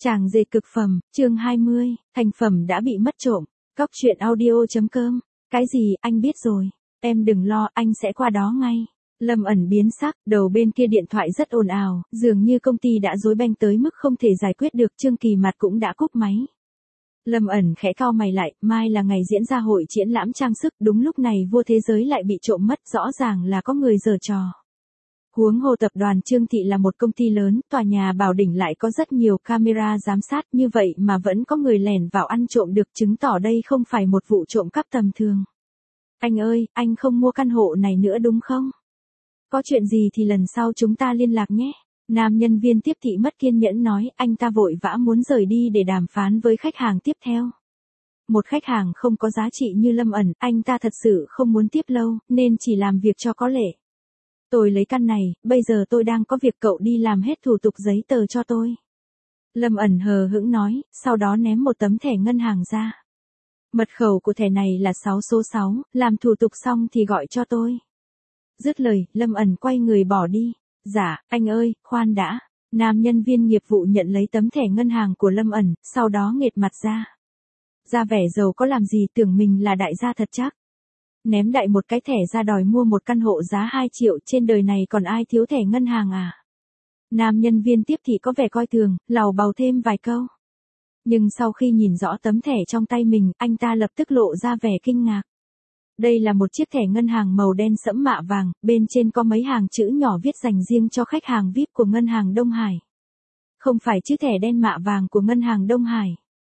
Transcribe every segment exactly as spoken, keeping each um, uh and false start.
Chàng dệt cực phẩm, chương hai mươi, thành phẩm đã bị mất trộm. Cóc truyện audio.com. Cái gì, anh biết rồi. Em đừng lo, anh sẽ qua đó ngay. Lâm ẩn biến sắc, đầu bên kia điện thoại rất ồn ào, dường như công ty đã rối beng tới mức không thể giải quyết được. Trương Kỳ Mặt cũng đã cúp máy. Lâm ẩn khẽ cau mày lại, mai là ngày diễn ra hội triển lãm trang sức, đúng lúc này vua thế giới lại bị trộm mất, rõ ràng là có người giở trò. Huống hồ tập đoàn Trương Thị là một công ty lớn, tòa nhà Bảo Đỉnh lại có rất nhiều camera giám sát, như vậy mà vẫn có người lẻn vào ăn trộm được, chứng tỏ đây không phải một vụ trộm cắp tầm thường. Anh ơi, anh không mua căn hộ này nữa đúng không? Có chuyện gì thì lần sau chúng ta liên lạc nhé. Nam nhân viên tiếp thị mất kiên nhẫn nói, anh ta vội vã muốn rời đi để đàm phán với khách hàng tiếp theo. Một khách hàng không có giá trị như Lâm ẩn, anh ta thật sự không muốn tiếp lâu, nên chỉ làm việc cho có lệ. Tôi lấy căn này, bây giờ tôi đang có việc, cậu đi làm hết thủ tục giấy tờ cho tôi. Lâm ẩn hờ hững nói, sau đó ném một tấm thẻ ngân hàng ra. Mật khẩu của thẻ này là sáu số sáu, làm thủ tục xong thì gọi cho tôi. Dứt lời, Lâm ẩn quay người bỏ đi. Dạ, anh ơi, khoan đã. Nam nhân viên nghiệp vụ nhận lấy tấm thẻ ngân hàng của Lâm ẩn, sau đó nghệt mặt ra. Ra vẻ giàu có làm gì, tưởng mình là đại gia thật chắc. Ném đại một cái thẻ ra đòi mua một căn hộ giá hai triệu, trên đời này còn ai thiếu thẻ ngân hàng à? Nam nhân viên tiếp thị có vẻ coi thường, lầu bầu thêm vài câu. Nhưng sau khi nhìn rõ tấm thẻ trong tay mình, anh ta lập tức lộ ra vẻ kinh ngạc. Đây là một chiếc thẻ ngân hàng màu đen sẫm mạ vàng, bên trên có mấy hàng chữ nhỏ viết dành riêng cho khách hàng vi ai pi của ngân hàng Đông Hải. Không phải chữ thẻ đen mạ vàng của ngân hàng Đông Hải.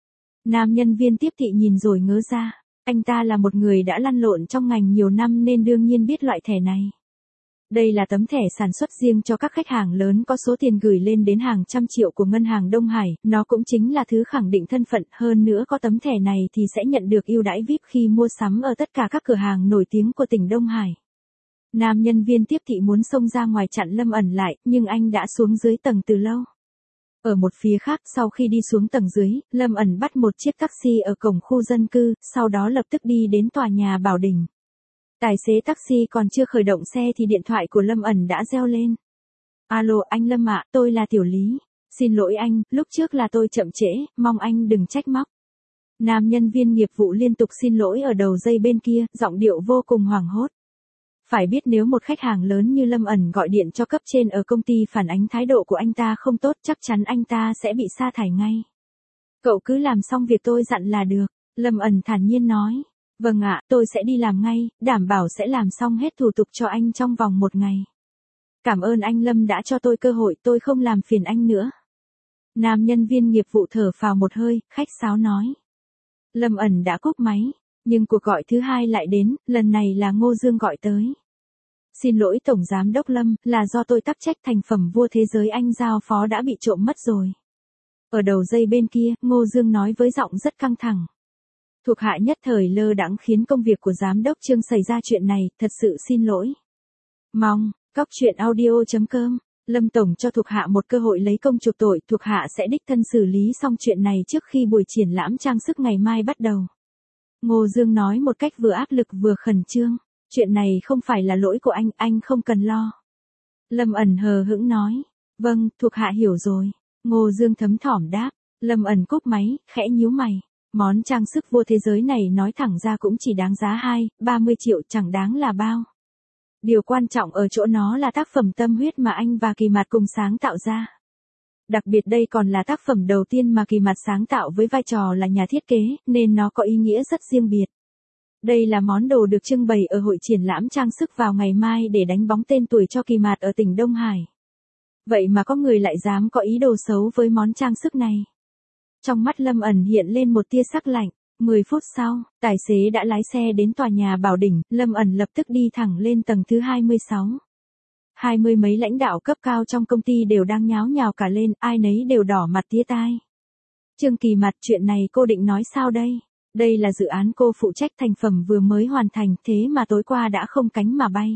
Nam nhân viên tiếp thị nhìn rồi ngớ ra. Anh ta là một người đã lăn lộn trong ngành nhiều năm nên đương nhiên biết loại thẻ này. Đây là tấm thẻ sản xuất riêng cho các khách hàng lớn có số tiền gửi lên đến hàng trăm triệu của ngân hàng Đông Hải, nó cũng chính là thứ khẳng định thân phận, hơn nữa có tấm thẻ này thì sẽ nhận được ưu đãi vi ai pi khi mua sắm ở tất cả các cửa hàng nổi tiếng của tỉnh Đông Hải. Nam nhân viên tiếp thị muốn xông ra ngoài chặn Lâm ẩn lại, nhưng anh đã xuống dưới tầng từ lâu. Ở một phía khác, sau khi đi xuống tầng dưới, Lâm ẩn bắt một chiếc taxi ở cổng khu dân cư, sau đó lập tức đi đến tòa nhà Bảo Đỉnh. Tài xế taxi còn chưa khởi động xe thì điện thoại của Lâm ẩn đã reo lên. Alo anh Lâm ạ, tôi là Tiểu Lý. Xin lỗi anh, lúc trước là tôi chậm trễ, mong anh đừng trách móc. Nam nhân viên nghiệp vụ liên tục xin lỗi ở đầu dây bên kia, giọng điệu vô cùng hoảng hốt. Phải biết nếu một khách hàng lớn như Lâm ẩn gọi điện cho cấp trên ở công ty phản ánh thái độ của anh ta không tốt, chắc chắn anh ta sẽ bị sa thải ngay. Cậu cứ làm xong việc tôi dặn là được, Lâm ẩn thản nhiên nói. Vâng ạ, tôi sẽ đi làm ngay, đảm bảo sẽ làm xong hết thủ tục cho anh trong vòng một ngày. Cảm ơn anh Lâm đã cho tôi cơ hội, tôi không làm phiền anh nữa. Nam nhân viên nghiệp vụ thở phào một hơi, khách sáo nói. Lâm ẩn đã cúp máy, nhưng cuộc gọi thứ hai lại đến, lần này là Ngô Dương gọi tới. Xin lỗi Tổng Giám đốc Lâm, là do tôi tắc trách, thành phẩm vua thế giới anh giao phó đã bị trộm mất rồi. Ở đầu dây bên kia, Ngô Dương nói với giọng rất căng thẳng. Thuộc hạ nhất thời lơ đãng khiến công việc của Giám đốc Trương xảy ra chuyện này, thật sự xin lỗi. Mong, cóc truyện audio.com, Lâm Tổng cho thuộc hạ một cơ hội lấy công chuộc tội, thuộc hạ sẽ đích thân xử lý xong chuyện này trước khi buổi triển lãm trang sức ngày mai bắt đầu. Ngô Dương nói một cách vừa áp lực vừa khẩn trương, chuyện này không phải là lỗi của anh, anh không cần lo. Lâm ẩn hờ hững nói, vâng, thuộc hạ hiểu rồi. Ngô Dương thấm thỏm đáp, Lâm ẩn cúp máy, khẽ nhíu mày. Món trang sức vua thế giới này nói thẳng ra cũng chỉ đáng giá hai, ba mươi triệu, chẳng đáng là bao. Điều quan trọng ở chỗ nó là tác phẩm tâm huyết mà anh và Kỳ Mặt cùng sáng tạo ra. Đặc biệt đây còn là tác phẩm đầu tiên mà Kỳ Mặt sáng tạo với vai trò là nhà thiết kế, nên nó có ý nghĩa rất riêng biệt. Đây là món đồ được trưng bày ở hội triển lãm trang sức vào ngày mai để đánh bóng tên tuổi cho Kỳ Mặt ở tỉnh Đông Hải. Vậy mà có người lại dám có ý đồ xấu với món trang sức này. Trong mắt Lâm ẩn hiện lên một tia sắc lạnh. mười phút sau, tài xế đã lái xe đến tòa nhà Bảo Đỉnh, Lâm ẩn lập tức đi thẳng lên tầng thứ hai mươi sáu. Hai mươi mấy lãnh đạo cấp cao trong công ty đều đang nháo nhào cả lên, ai nấy đều đỏ mặt tía tai. Trương Kỳ Mặt, chuyện này cô định nói sao đây? Đây là dự án cô phụ trách, thành phẩm vừa mới hoàn thành, thế mà tối qua đã không cánh mà bay.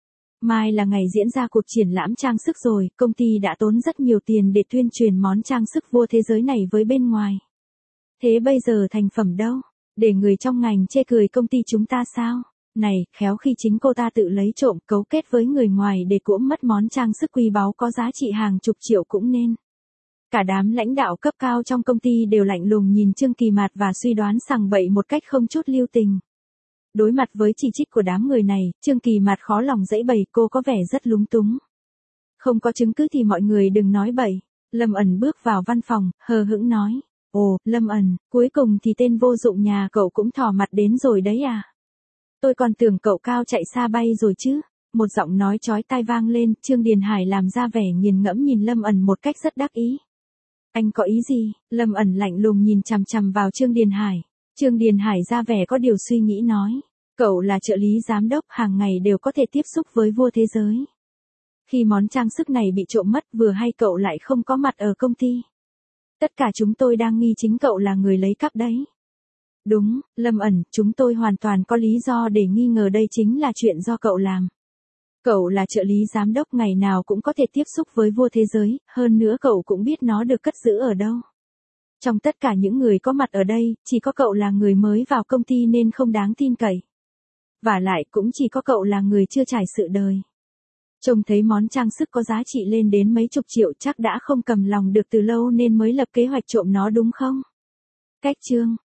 Mai là ngày diễn ra cuộc triển lãm trang sức rồi, công ty đã tốn rất nhiều tiền để tuyên truyền món trang sức vua thế giới này với bên ngoài. Thế bây giờ thành phẩm đâu? Để người trong ngành chê cười công ty chúng ta sao? Này, khéo khi chính cô ta tự lấy trộm, cấu kết với người ngoài để cuỗm mất món trang sức quý báu có giá trị hàng chục triệu cũng nên. Cả đám lãnh đạo cấp cao trong công ty đều lạnh lùng nhìn Trương Kỳ Mạt và suy đoán sằng bậy một cách không chút lưu tình. Đối mặt với chỉ trích của đám người này, Trương Kỳ Mạt khó lòng giãy bày, cô có vẻ rất lúng túng. Không có chứng cứ thì mọi người đừng nói bậy. Lâm ẩn bước vào văn phòng, hờ hững nói. Ồ, Lâm ẩn, cuối cùng thì tên vô dụng nhà cậu cũng thò mặt đến rồi đấy à? Tôi còn tưởng cậu cao chạy xa bay rồi chứ. Một giọng nói chói tai vang lên, Trương Điền Hải làm ra vẻ nghiền ngẫm nhìn Lâm ẩn một cách rất đắc ý. Anh có ý gì? Lâm ẩn lạnh lùng nhìn chằm chằm vào Trương Điền Hải. Trương Điền Hải ra vẻ có điều suy nghĩ nói. Cậu là trợ lý giám đốc, hàng ngày đều có thể tiếp xúc với vua thế giới. Khi món trang sức này bị trộm mất, vừa hay cậu lại không có mặt ở công ty. Tất cả chúng tôi đang nghi chính cậu là người lấy cắp đấy. Đúng, Lâm ẩn, chúng tôi hoàn toàn có lý do để nghi ngờ đây chính là chuyện do cậu làm. Cậu là trợ lý giám đốc, ngày nào cũng có thể tiếp xúc với vua thế giới, hơn nữa cậu cũng biết nó được cất giữ ở đâu. Trong tất cả những người có mặt ở đây, chỉ có cậu là người mới vào công ty nên không đáng tin cậy. Và lại cũng chỉ có cậu là người chưa trải sự đời. Trông thấy món trang sức có giá trị lên đến mấy chục triệu, chắc đã không cầm lòng được từ lâu nên mới lập kế hoạch trộm nó đúng không? Cách chương